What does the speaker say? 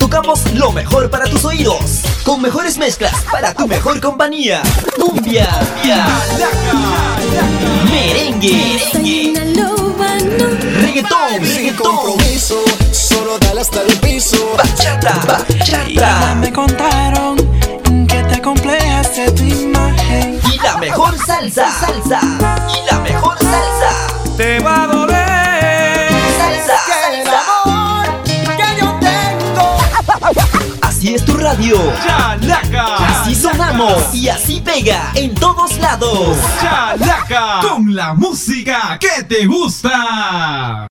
Tocamos lo mejor para tus oídos, con mejores mezclas para tu mejor compañía. Cumbia, merengue, reggaetón, solo dale hasta el piso. bachata. Ya me contaron que te complejas de tu imagen. Y la mejor salsa. Te va a doler. Salsa. El amor que yo tengo. Así es tu radio. Chalaca, Así sonamos y así pega en todos lados. Chalaca, con la música que te gusta.